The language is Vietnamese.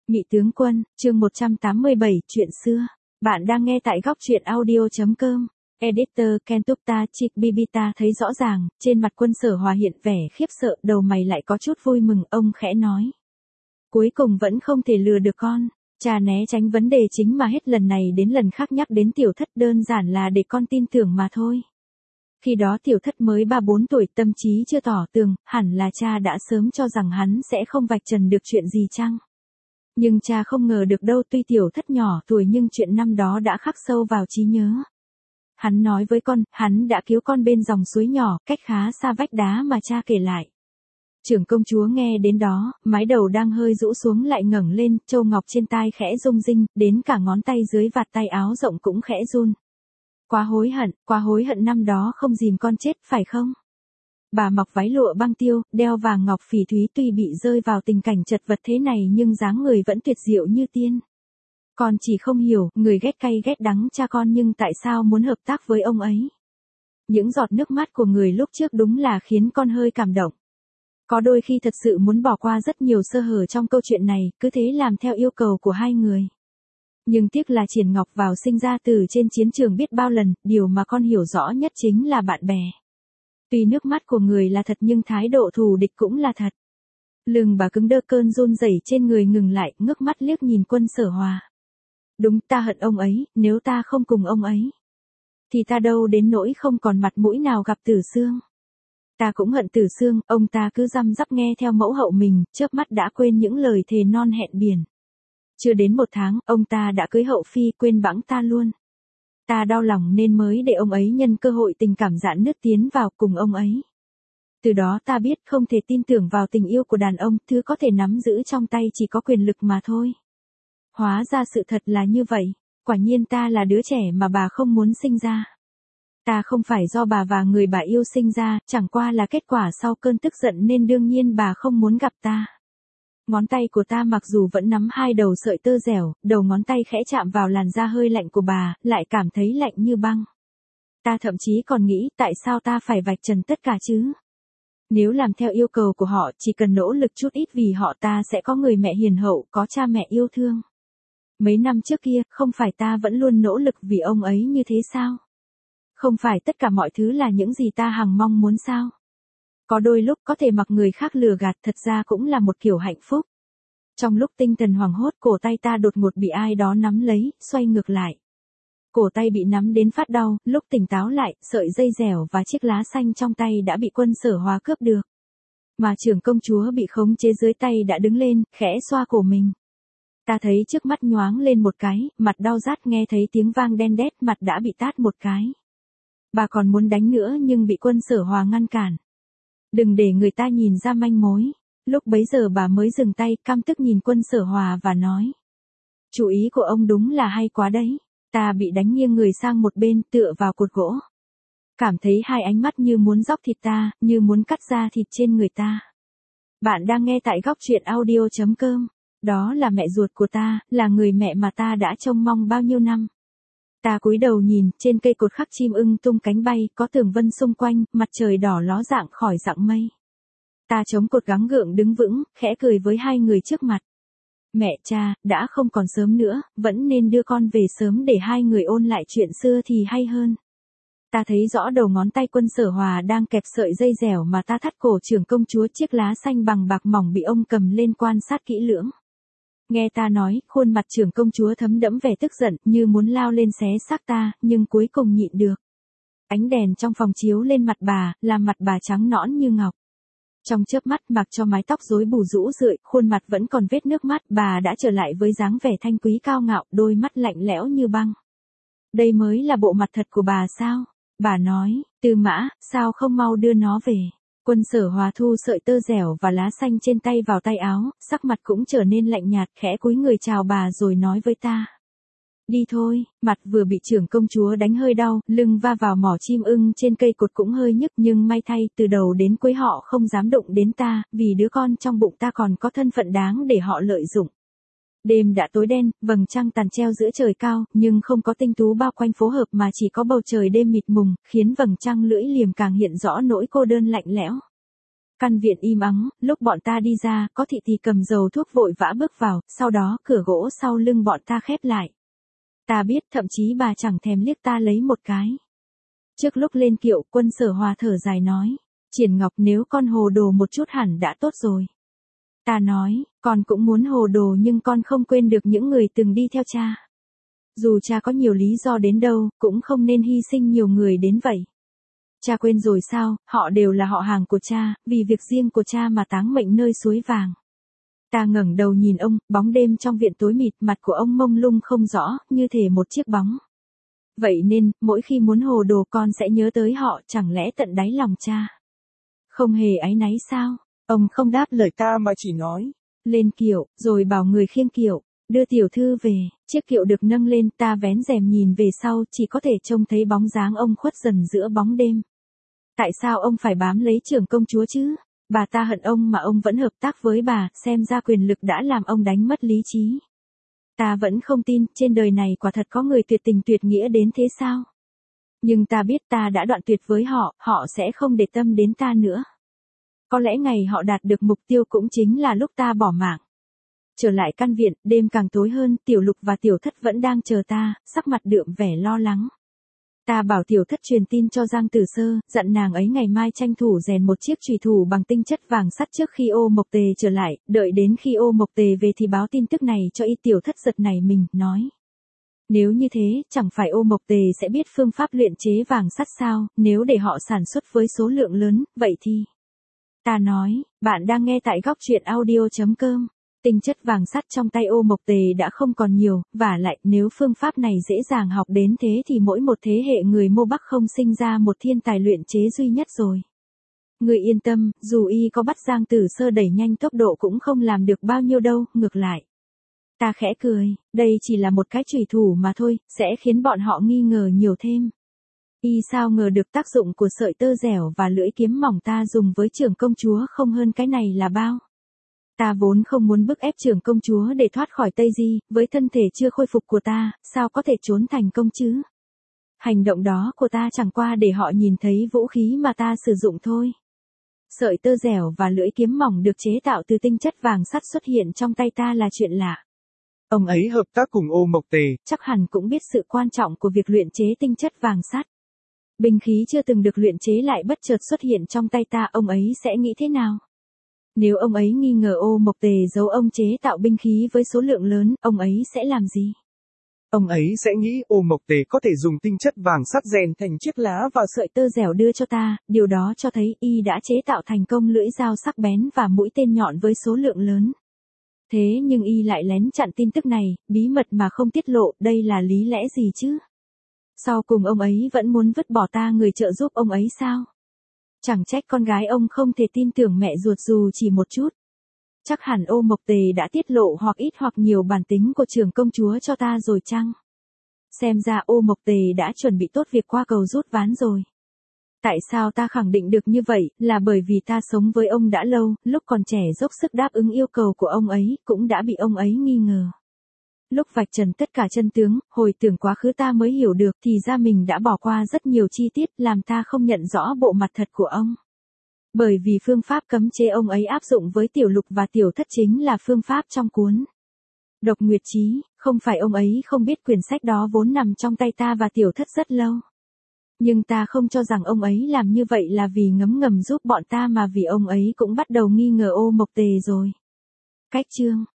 Nhị tướng quân, chương 187, chuyện xưa. Bạn đang nghe tại góc truyện audio.com. Editor Kentupta Chik Bibita thấy rõ ràng, trên mặt Quân Sở Hòa hiện vẻ khiếp sợ, đầu mày lại có chút vui mừng, ông khẽ nói. Cuối cùng vẫn không thể lừa được con. Cha né tránh vấn đề chính mà hết lần này đến lần khác nhắc đến tiểu thất, đơn giản là để con tin tưởng mà thôi. Khi đó tiểu thất mới 3-4 tuổi, tâm trí chưa tỏ tường, hẳn là cha đã sớm cho rằng hắn sẽ không vạch trần được chuyện gì chăng? Nhưng cha không ngờ được đâu, tuy tiểu thất nhỏ tuổi nhưng chuyện năm đó đã khắc sâu vào trí nhớ. Hắn nói với con, hắn đã cứu con bên dòng suối nhỏ, cách khá xa vách đá mà cha kể lại. Trưởng công chúa nghe đến đó, mái đầu đang hơi rũ xuống lại ngẩng lên, châu ngọc trên tai khẽ rung rinh, đến cả ngón tay dưới vạt tay áo rộng cũng khẽ run. Quá hối hận năm đó không dìm con chết, phải không? Bà mặc váy lụa băng tiêu, đeo vàng ngọc phỉ thúy, tuy bị rơi vào tình cảnh chật vật thế này nhưng dáng người vẫn tuyệt diệu như tiên. Con chỉ không hiểu, người ghét cay ghét đắng cha con nhưng tại sao muốn hợp tác với ông ấy? Những giọt nước mắt của người lúc trước đúng là khiến con hơi cảm động. Có đôi khi thật sự muốn bỏ qua rất nhiều sơ hở trong câu chuyện này, cứ thế làm theo yêu cầu của hai người. Nhưng tiếc là Triển Ngọc vào sinh ra từ trên chiến trường biết bao lần, điều mà con hiểu rõ nhất chính là bạn bè. Tuy nước mắt của người là thật nhưng thái độ thù địch cũng là thật. Lưng bà cứng đơ, cơn run rẩy trên người ngừng lại, ngước mắt liếc nhìn Quân Sở Hòa. Đúng, ta hận ông ấy, nếu ta không cùng ông ấy, thì ta đâu đến nỗi không còn mặt mũi nào gặp Tử Xương. Ta cũng hận Tử Xương, ông ta cứ răm rắp nghe theo mẫu hậu mình, chớp mắt đã quên những lời thề non hẹn biển. Chưa đến 1 tháng, ông ta đã cưới hậu phi, quên bẵng ta luôn. Ta đau lòng nên mới để ông ấy nhân cơ hội tình cảm rạn nứt tiến vào cùng ông ấy. Từ đó ta biết không thể tin tưởng vào tình yêu của đàn ông, thứ có thể nắm giữ trong tay chỉ có quyền lực mà thôi. Hóa ra sự thật là như vậy, quả nhiên ta là đứa trẻ mà bà không muốn sinh ra. Ta không phải do bà và người bà yêu sinh ra, chẳng qua là kết quả sau cơn tức giận nên đương nhiên bà không muốn gặp ta. Ngón tay của ta mặc dù vẫn nắm 2 đầu sợi tơ dẻo, đầu ngón tay khẽ chạm vào làn da hơi lạnh của bà, lại cảm thấy lạnh như băng. Ta thậm chí còn nghĩ tại sao ta phải vạch trần tất cả chứ? Nếu làm theo yêu cầu của họ, chỉ cần nỗ lực chút ít vì họ, ta sẽ có người mẹ hiền hậu, có cha mẹ yêu thương. Mấy năm trước kia, không phải ta vẫn luôn nỗ lực vì ông ấy như thế sao? Không phải tất cả mọi thứ là những gì ta hằng mong muốn sao? Có đôi lúc có thể mặc người khác lừa gạt, thật ra cũng là một kiểu hạnh phúc. Trong lúc tinh thần hoảng hốt, cổ tay ta đột ngột bị ai đó nắm lấy, xoay ngược lại. Cổ tay bị nắm đến phát đau, lúc tỉnh táo lại, sợi dây dẻo và chiếc lá xanh trong tay đã bị Quân Sở Hòa cướp được. Mà trưởng công chúa bị khống chế dưới tay đã đứng lên, khẽ xoa cổ mình. Ta thấy trước mắt nhoáng lên một cái, mặt đau rát, nghe thấy tiếng vang đen đét, mặt đã bị tát một cái. Bà còn muốn đánh nữa nhưng bị Quân Sở Hòa ngăn cản. Đừng để người ta nhìn ra manh mối. Lúc bấy giờ bà mới dừng tay, căm tức nhìn Quân Sở Hòa và nói. Chủ ý của ông đúng là hay quá đấy. Ta bị đánh nghiêng người sang một bên, tựa vào cột gỗ. Cảm thấy hai ánh mắt như muốn róc thịt ta, như muốn cắt da thịt trên người ta. Bạn đang nghe tại góc truyện audio.com. Đó là mẹ ruột của ta, là người mẹ mà ta đã trông mong bao nhiêu năm. Ta cúi đầu nhìn, trên cây cột khắc chim ưng tung cánh bay, có tường vân xung quanh, mặt trời đỏ ló dạng khỏi dạng mây. Ta chống cột gắng gượng đứng vững, khẽ cười với hai người trước mặt. Mẹ cha, đã không còn sớm nữa, vẫn nên đưa con về sớm để hai người ôn lại chuyện xưa thì hay hơn. Ta thấy rõ đầu ngón tay Quân Sở Hòa đang kẹp sợi dây dẻo mà ta thắt cổ trưởng công chúa, chiếc lá xanh bằng bạc mỏng bị ông cầm lên quan sát kỹ lưỡng. Nghe ta nói, khuôn mặt trưởng công chúa thấm đẫm vẻ tức giận, như muốn lao lên xé xác ta, nhưng cuối cùng nhịn được. Ánh đèn trong phòng chiếu lên mặt bà, làm mặt bà trắng nõn như ngọc. Trong chớp mắt, mặc cho mái tóc rối bù rũ rượi, khuôn mặt vẫn còn vết nước mắt, bà đã trở lại với dáng vẻ thanh quý cao ngạo, đôi mắt lạnh lẽo như băng. Đây mới là bộ mặt thật của bà sao? Bà nói, Tư Mã, sao không mau đưa nó về? Quân Sở Hòa thu sợi tơ dẻo và lá xanh trên tay vào tay áo, sắc mặt cũng trở nên lạnh nhạt, khẽ cúi người chào bà rồi nói với ta. Đi thôi, mặt vừa bị trưởng công chúa đánh hơi đau, lưng va vào mỏ chim ưng trên cây cột cũng hơi nhức, nhưng may thay, từ đầu đến cuối họ không dám đụng đến ta, vì đứa con trong bụng ta còn có thân phận đáng để họ lợi dụng. Đêm đã tối đen, vầng trăng tàn treo giữa trời cao, nhưng không có tinh tú bao quanh phố hợp mà chỉ có bầu trời đêm mịt mùng, khiến vầng trăng lưỡi liềm càng hiện rõ nỗi cô đơn lạnh lẽo. Căn viện im ắng, lúc bọn ta đi ra, có thị thì cầm dầu thuốc vội vã bước vào, sau đó cửa gỗ sau lưng bọn ta khép lại. Ta biết, thậm chí bà chẳng thèm liếc ta lấy một cái. Trước lúc lên kiệu, Quân Sở Hòa thở dài nói, Triển Ngọc, nếu con hồ đồ một chút hẳn đã tốt rồi. Ta nói, con cũng muốn hồ đồ nhưng con không quên được những người từng đi theo cha. Dù cha có nhiều lý do đến đâu, cũng không nên hy sinh nhiều người đến vậy. Cha quên rồi sao, họ đều là họ hàng của cha, vì việc riêng của cha mà táng mệnh nơi suối vàng. Ta ngẩng đầu nhìn ông, bóng đêm trong viện tối mịt, mặt của ông mông lung không rõ, như thể một chiếc bóng. Vậy nên, mỗi khi muốn hồ đồ con sẽ nhớ tới họ, chẳng lẽ tận đáy lòng cha không hề áy náy sao? Ông không đáp lời ta mà chỉ nói, lên kiệu, rồi bảo người khiêng kiệu, đưa tiểu thư về. Chiếc kiệu được nâng lên, ta vén rèm nhìn về sau, chỉ có thể trông thấy bóng dáng ông khuất dần giữa bóng đêm. Tại sao ông phải bám lấy trưởng công chúa chứ? Bà ta hận ông mà ông vẫn hợp tác với bà, xem ra quyền lực đã làm ông đánh mất lý trí. Ta vẫn không tin, trên đời này quả thật có người tuyệt tình tuyệt nghĩa đến thế sao? Nhưng ta biết ta đã đoạn tuyệt với họ, họ sẽ không để tâm đến ta nữa. Có lẽ ngày họ đạt được mục tiêu cũng chính là lúc ta bỏ mạng. Trở lại căn viện, đêm càng tối hơn, Tiểu Lục và Tiểu Thất vẫn đang chờ ta, sắc mặt đượm vẻ lo lắng. Ta bảo Tiểu Thất truyền tin cho Giang Tử Sơ, dặn nàng ấy ngày mai tranh thủ rèn một chiếc chùy thủ bằng tinh chất vàng sắt trước khi Ô Mộc Tề trở lại, đợi đến khi Ô Mộc Tề về thì báo tin tức này cho y. Tiểu Thất giật nảy mình, nói. Nếu như thế, chẳng phải Ô Mộc Tề sẽ biết phương pháp luyện chế vàng sắt sao, nếu để họ sản xuất với số lượng lớn, vậy thì... Ta nói, bạn đang nghe tại góc truyện audio.com. Tinh chất vàng sắt trong tay Ô Mộc Tề đã không còn nhiều, và lại nếu phương pháp này dễ dàng học đến thế thì mỗi một thế hệ người Mô Bắc không sinh ra một thiên tài luyện chế duy nhất rồi. Người yên tâm, dù y có bắt Giang Tử Sơ đẩy nhanh tốc độ cũng không làm được bao nhiêu đâu, ngược lại. Ta khẽ cười, đây chỉ là một cái chùy thủ mà thôi, sẽ khiến bọn họ nghi ngờ nhiều thêm. Y sao ngờ được tác dụng của sợi tơ dẻo và lưỡi kiếm mỏng ta dùng với trưởng công chúa không hơn cái này là bao. Ta vốn không muốn bức ép trưởng công chúa để thoát khỏi Tây Di, với thân thể chưa khôi phục của ta, sao có thể trốn thành công chứ? Hành động đó của ta chẳng qua để họ nhìn thấy vũ khí mà ta sử dụng thôi. Sợi tơ dẻo và lưỡi kiếm mỏng được chế tạo từ tinh chất vàng sắt xuất hiện trong tay ta là chuyện lạ. Ông ấy hợp tác cùng Ô Mộc Tề, chắc hẳn cũng biết sự quan trọng của việc luyện chế tinh chất vàng sắt. Binh khí chưa từng được luyện chế lại bất chợt xuất hiện trong tay ta, ông ấy sẽ nghĩ thế nào? Nếu ông ấy nghi ngờ Ô Mộc Tề giấu ông chế tạo binh khí với số lượng lớn, ông ấy sẽ làm gì? Ông ấy sẽ nghĩ Ô Mộc Tề có thể dùng tinh chất vàng sắt rèn thành chiếc lá và sợi tơ dẻo đưa cho ta, điều đó cho thấy y đã chế tạo thành công lưỡi dao sắc bén và mũi tên nhọn với số lượng lớn. Thế nhưng y lại lén chặn tin tức này, bí mật mà không tiết lộ, đây là lý lẽ gì chứ? Sau cùng ông ấy vẫn muốn vứt bỏ ta người trợ giúp ông ấy sao? Chẳng trách con gái ông không thể tin tưởng mẹ ruột dù chỉ một chút. Chắc hẳn Ô Mộc Tề đã tiết lộ hoặc ít hoặc nhiều bản tính của trưởng công chúa cho ta rồi chăng? Xem ra Ô Mộc Tề đã chuẩn bị tốt việc qua cầu rút ván rồi. Tại sao ta khẳng định được như vậy, là bởi vì ta sống với ông đã lâu, lúc còn trẻ dốc sức đáp ứng yêu cầu của ông ấy, cũng đã bị ông ấy nghi ngờ. Lúc vạch trần tất cả chân tướng, hồi tưởng quá khứ ta mới hiểu được thì ra mình đã bỏ qua rất nhiều chi tiết làm ta không nhận rõ bộ mặt thật của ông. Bởi vì phương pháp cấm chế ông ấy áp dụng với Tiểu Lục và Tiểu Thất chính là phương pháp trong cuốn Độc Nguyệt Chí, không phải ông ấy không biết quyển sách đó vốn nằm trong tay ta và Tiểu Thất rất lâu. Nhưng ta không cho rằng ông ấy làm như vậy là vì ngấm ngầm giúp bọn ta mà vì ông ấy cũng bắt đầu nghi ngờ Ô Mộc Tề rồi. Cách chương